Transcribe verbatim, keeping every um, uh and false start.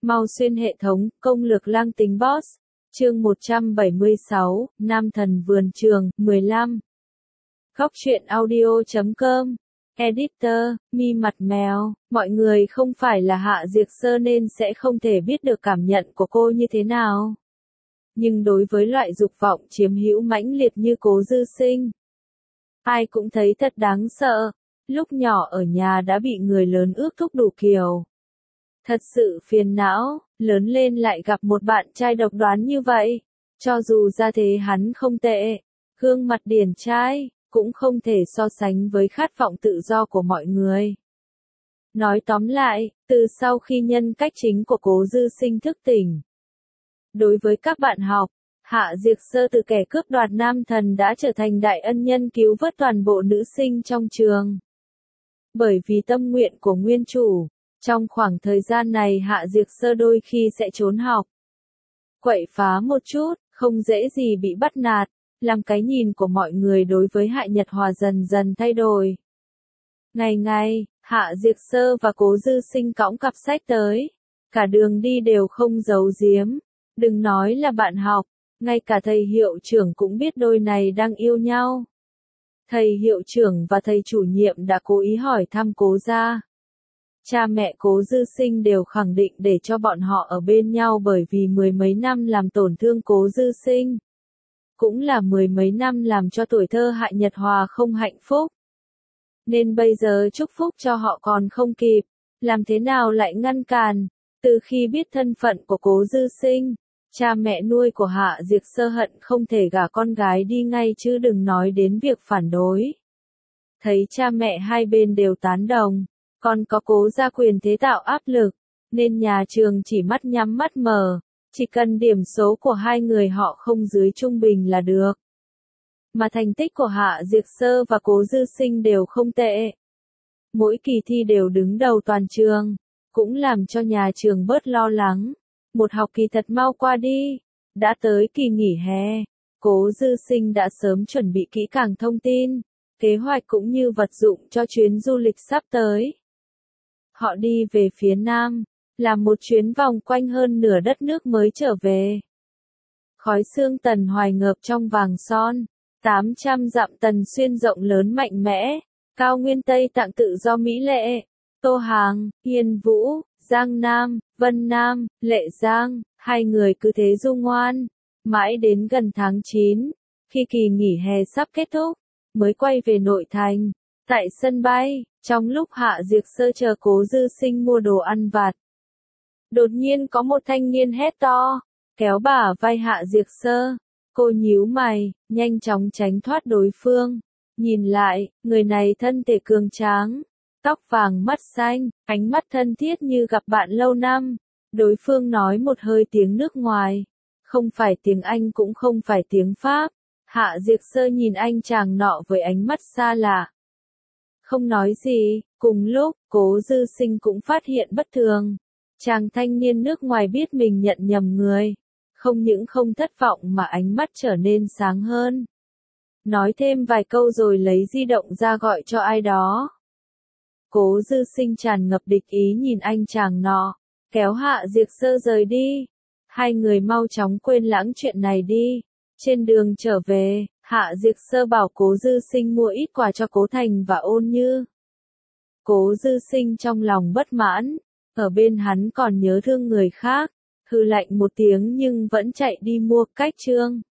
Mau xuyên hệ thống, công lược lang tính boss. Chương một trăm bảy mươi sáu, Nam thần vườn trường, mười lăm. Góc truyện audio chấm com. Editor, mi mặt mèo, mọi người không phải là Hạ Diệc Sơ nên sẽ không thể biết được cảm nhận của cô như thế nào. Nhưng đối với loại dục vọng chiếm hữu mãnh liệt như Cố Dư Sinh, ai cũng thấy thật đáng sợ. Lúc nhỏ ở nhà đã bị người lớn ước thúc đủ kiểu. Thật sự phiền não, lớn lên lại gặp một bạn trai độc đoán như vậy. Cho dù ra thế hắn không tệ, gương mặt điển trai, cũng không thể so sánh với khát vọng tự do của mọi người. Nói tóm lại, từ sau khi nhân cách chính của Cố Dư Sinh thức tỉnh, đối với các bạn học, Hạ Diệc Sơ từ kẻ cướp đoạt nam thần đã trở thành đại ân nhân cứu vớt toàn bộ nữ sinh trong trường. Bởi vì tâm nguyện của nguyên chủ, trong khoảng thời gian này Hạ Diệc Sơ đôi khi sẽ trốn học, quậy phá một chút, không dễ gì bị bắt nạt, làm cái nhìn của mọi người đối với Hạ Nhật Hòa dần dần thay đổi. Ngày ngày, Hạ Diệc Sơ và Cố Dư Sinh cõng cặp sách tới, cả đường đi đều không giấu giếm, đừng nói là bạn học, ngay cả thầy hiệu trưởng cũng biết đôi này đang yêu nhau. Thầy hiệu trưởng và thầy chủ nhiệm đã cố ý hỏi thăm Cố gia. Cha mẹ Cố Dư Sinh đều khẳng định để cho bọn họ ở bên nhau bởi vì mười mấy năm làm tổn thương Cố Dư Sinh. Cũng là mười mấy năm làm cho tuổi thơ Hạ Nhật Hòa không hạnh phúc. Nên bây giờ chúc phúc cho họ còn không kịp, làm thế nào lại ngăn cản. Từ khi biết thân phận của Cố Dư Sinh, cha mẹ nuôi của Hạ Diệc Sơ hận không thể gả con gái đi ngay chứ đừng nói đến việc phản đối. Thấy cha mẹ hai bên đều tán đồng, còn có Cố gia quyền thế tạo áp lực, nên nhà trường chỉ mắt nhắm mắt mở, chỉ cần điểm số của hai người họ không dưới trung bình là được. Mà thành tích của Hạ Diệc Sơ và Cố Dư Sinh đều không tệ. Mỗi kỳ thi đều đứng đầu toàn trường, cũng làm cho nhà trường bớt lo lắng. Một học kỳ thật mau qua đi, đã tới kỳ nghỉ hè, Cố Dư Sinh đã sớm chuẩn bị kỹ càng thông tin, kế hoạch cũng như vật dụng cho chuyến du lịch sắp tới. Họ đi về phía Nam, làm một chuyến vòng quanh hơn nửa đất nước mới trở về. Khói sương Tần Hoài ngợp trong vàng son, tám trăm dặm Tần Xuyên rộng lớn mạnh mẽ, cao nguyên Tây Tạng tự do mỹ lệ, Tô Hàng, Hiền Vũ, Giang Nam, Vân Nam, Lệ Giang, hai người cứ thế du ngoan, mãi đến gần tháng chín, khi kỳ nghỉ hè sắp kết thúc, mới quay về nội thành. Tại sân bay, trong lúc Hạ Diệc Sơ chờ Cố Dư Sinh mua đồ ăn vặt, đột nhiên có một thanh niên hét to, kéo bả vai Hạ Diệc Sơ. Cô nhíu mày, nhanh chóng tránh thoát đối phương. Nhìn lại, người này thân thể cường tráng, tóc vàng mắt xanh, ánh mắt thân thiết như gặp bạn lâu năm. Đối phương nói một hơi tiếng nước ngoài, không phải tiếng Anh cũng không phải tiếng Pháp. Hạ Diệc Sơ nhìn anh chàng nọ với ánh mắt xa lạ, không nói gì. Cùng lúc, Cố Dư Sinh cũng phát hiện bất thường. Chàng thanh niên nước ngoài biết mình nhận nhầm người, không những không thất vọng mà ánh mắt trở nên sáng hơn. Nói thêm vài câu rồi lấy di động ra gọi cho ai đó. Cố Dư Sinh tràn ngập địch ý nhìn anh chàng nọ, kéo Hạ Diệc Sơ rời đi. Hai người mau chóng quên lãng chuyện này đi. Trên đường trở về, Hạ Diệc Sơ bảo Cố Dư Sinh mua ít quà cho Cố Thành và Ôn Như. Cố Dư Sinh trong lòng bất mãn, ở bên hắn còn nhớ thương người khác, hừ lạnh một tiếng nhưng vẫn chạy đi mua. Cách chương